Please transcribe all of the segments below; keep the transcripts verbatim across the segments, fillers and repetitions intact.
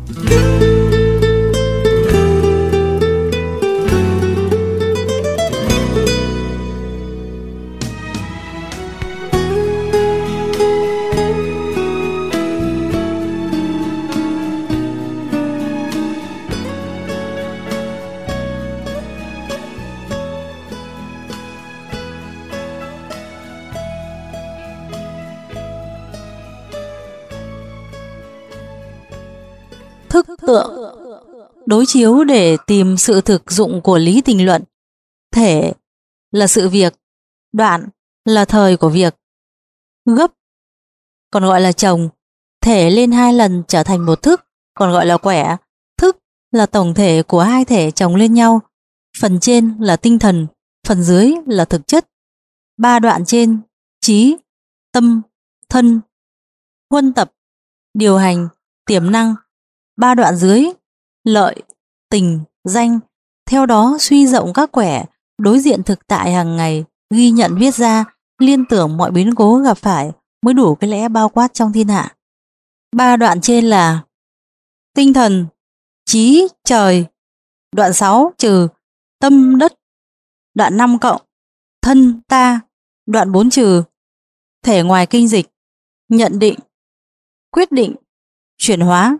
Thức tượng đối chiếu để tìm sự thực dụng của lý tình luận. Thể là sự việc, đoạn là thời của việc. Gấp còn gọi là chồng, thể lên hai lần trở thành một thức, còn gọi là quẻ. Thức là tổng thể của hai thể chồng lên nhau. Phần trên là tinh thần, phần dưới là thực chất. Ba đoạn trên, trí, tâm, thân, huân tập, điều hành, tiềm năng. Ba đoạn dưới, lợi, tình, danh. Theo đó suy rộng các quẻ, đối diện thực tại hàng ngày, ghi nhận viết ra, liên tưởng mọi biến cố gặp phải mới đủ cái lẽ bao quát trong thiên hạ. Ba đoạn trên là tinh thần, trí, trời. Đoạn sáu trừ tâm, đất. Đoạn năm cộng thân, ta. Đoạn bốn trừ thể ngoài kinh dịch, nhận định, quyết định, chuyển hóa.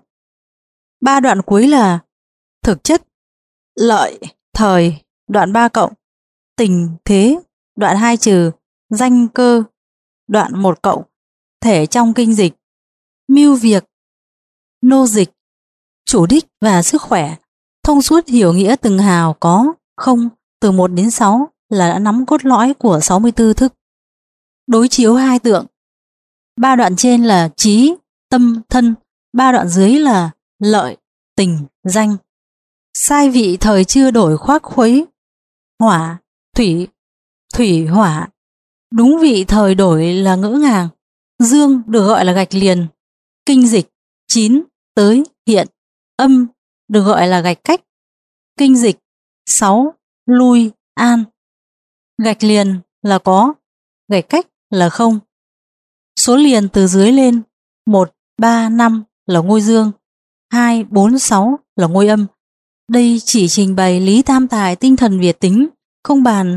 Ba đoạn cuối là thực chất, lợi, thời. Đoạn ba cộng tình, thế. Đoạn hai trừ danh, cơ. Đoạn một cộng thể trong kinh dịch, mưu việc, nô dịch, chủ đích và sức khỏe. Thông suốt hiểu nghĩa từng hào có, không, từ một đến sáu là đã nắm cốt lõi của sáu mươi tư thức. Đối chiếu hai tượng. Ba đoạn trên là trí, tâm, thân. Ba đoạn dưới là lợi, tình, danh. Sai vị thời chưa đổi khoác khuấy. Hỏa, thủy, thủy, hỏa. Đúng vị thời đổi là ngỡ ngàng. Dương được gọi là gạch liền. Kinh dịch, chín, tới, hiện. Âm được gọi là gạch cách. Kinh dịch, sáu, lui, an. Gạch liền là có, gạch cách là không. Số liền từ dưới lên, một, ba, năm là ngôi dương, hai, bốn, sáu là ngôi âm. Đây chỉ trình bày lý tam tài tinh thần Việt tính, không bàn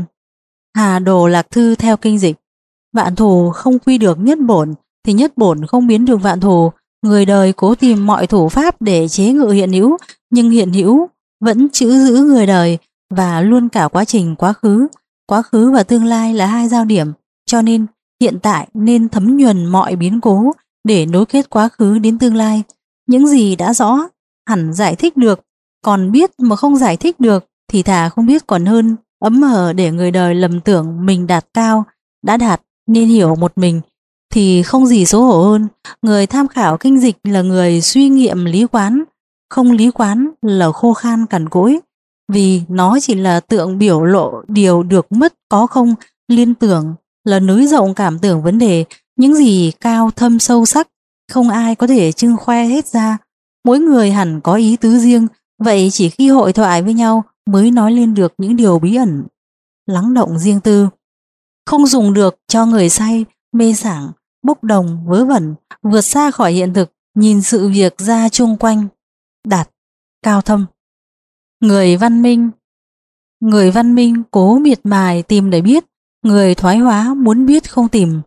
Hà Đồ Lạc Thư theo kinh dịch. Vạn thù không quy được nhất bổn, thì nhất bổn không biến được vạn thù. Người đời cố tìm mọi thủ pháp để chế ngự hiện hữu, nhưng hiện hữu vẫn trữ giữ người đời và luôn cả quá trình quá khứ. Quá khứ và tương lai là hai giao điểm, cho nên hiện tại nên thấm nhuần mọi biến cố để nối kết quá khứ đến tương lai. Những gì đã rõ hẳn giải thích được, còn biết mà không giải thích được thì thà không biết còn hơn. Ấm hở để người đời lầm tưởng mình đạt cao, đã đạt nên hiểu một mình thì không gì xấu hổ hơn. Người tham khảo kinh dịch là người suy nghiệm lý quán, không lý quán là khô khan cằn cỗi, vì nó chỉ là tượng biểu lộ điều được mất có không. Liên tưởng là nới rộng cảm tưởng vấn đề, những gì cao thâm sâu sắc không ai có thể trưng khoe hết ra. Mỗi người hẳn có ý tứ riêng, vậy chỉ khi hội thoại với nhau mới nói lên được những điều bí ẩn lắng động riêng tư, không dùng được cho người say mê sảng, bốc đồng vớ vẩn, vượt xa khỏi hiện thực, nhìn sự việc ra chung quanh, đạt cao thâm. Người văn minh Người văn minh cố miệt mài tìm để biết, người thoái hóa muốn biết không tìm.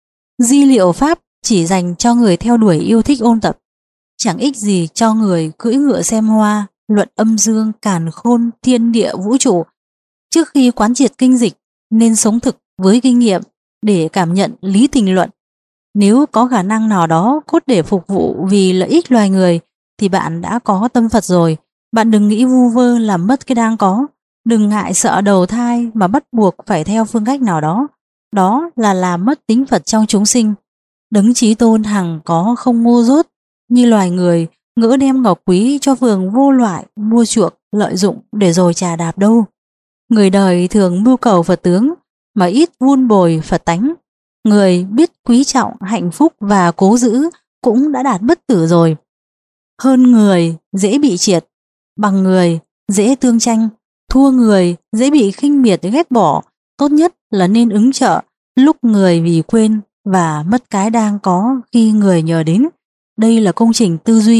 Di liệu pháp chỉ dành cho người theo đuổi yêu thích ôn tập, chẳng ích gì cho người cưỡi ngựa xem hoa, luận âm dương càn khôn thiên địa vũ trụ. Trước khi quán triệt kinh dịch nên sống thực với kinh nghiệm để cảm nhận lý tình luận. Nếu có khả năng nào đó cốt để phục vụ vì lợi ích loài người thì bạn đã có tâm Phật rồi. Bạn đừng nghĩ vu vơ làm mất cái đang có, đừng ngại sợ đầu thai mà bắt buộc phải theo phương cách nào đó. Đó là làm mất tính Phật trong chúng sinh. Đấng Chí Tôn hằng có không ngu dốt như loài người, ngỡ đem ngọc quý cho phường vô loại mua chuộc lợi dụng để rồi trà đạp đâu. Người đời thường mưu cầu Phật tướng mà ít vun bồi Phật tánh. Người biết quý trọng hạnh phúc và cố giữ cũng đã đạt bất tử rồi. Hơn người dễ bị triệt, bằng người dễ tương tranh, thua người dễ bị khinh miệt ghét bỏ. Tốt nhất là nên ứng trợ lúc người vì quên và mất cái đang có khi người nhờ đến. Đây là công trình tư duy,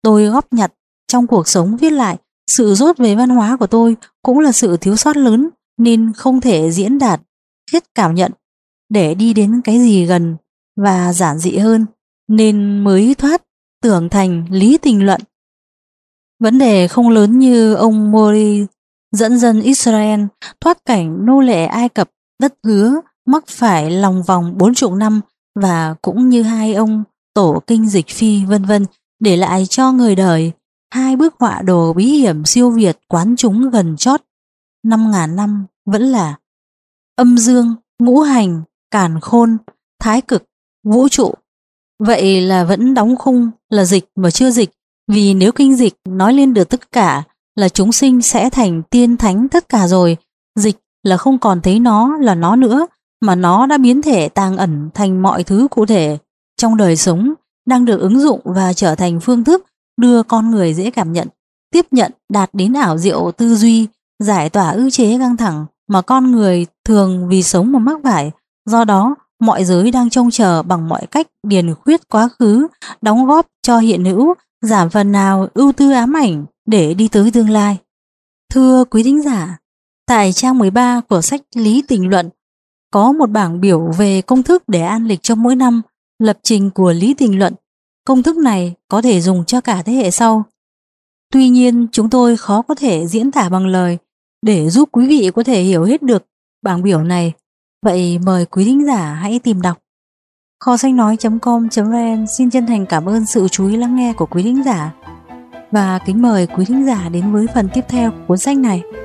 tôi góp nhặt trong cuộc sống viết lại. Sự dốt về văn hóa của tôi cũng là sự thiếu sót lớn, nên không thể diễn đạt hết cảm nhận để đi đến cái gì gần và giản dị hơn, nên mới thoát tưởng thành lý tình luận. Vấn đề không lớn như ông Mori dẫn dân Israel thoát cảnh nô lệ Ai Cập đất hứa mắc phải lòng vòng bốn chục năm, và cũng như hai ông tổ kinh Dịch Phi vân vân để lại cho người đời hai bức họa đồ bí hiểm siêu việt quán chúng gần chót năm ngàn năm vẫn là âm dương, ngũ hành, càn khôn, thái cực, vũ trụ. Vậy là vẫn đóng khung là dịch mà chưa dịch, vì nếu kinh dịch nói lên được tất cả là chúng sinh sẽ thành tiên thánh tất cả rồi. Dịch là không còn thấy nó là nó nữa, mà nó đã biến thể tàng ẩn thành mọi thứ cụ thể trong đời sống, đang được ứng dụng và trở thành phương thức đưa con người dễ cảm nhận, tiếp nhận, đạt đến ảo diệu tư duy, giải tỏa ức chế căng thẳng mà con người thường vì sống mà mắc phải. Do đó, mọi giới đang trông chờ bằng mọi cách điền khuyết quá khứ, đóng góp cho hiện hữu, giảm phần nào ưu tư ám ảnh để đi tới tương lai. Thưa quý thính giả, tại trang mười ba của sách Lý Tình Luận có một bảng biểu về công thức để an lịch cho mỗi năm, lập trình của Lý Tình Luận. Công thức này có thể dùng cho cả thế hệ sau. Tuy nhiên, chúng tôi khó có thể diễn tả bằng lời để giúp quý vị có thể hiểu hết được bảng biểu này. Vậy mời quý thính giả hãy tìm đọc. Kho sách nói chấm com chấm vn xin chân thành cảm ơn sự chú ý lắng nghe của quý thính giả, và kính mời quý thính giả đến với phần tiếp theo của cuốn sách này.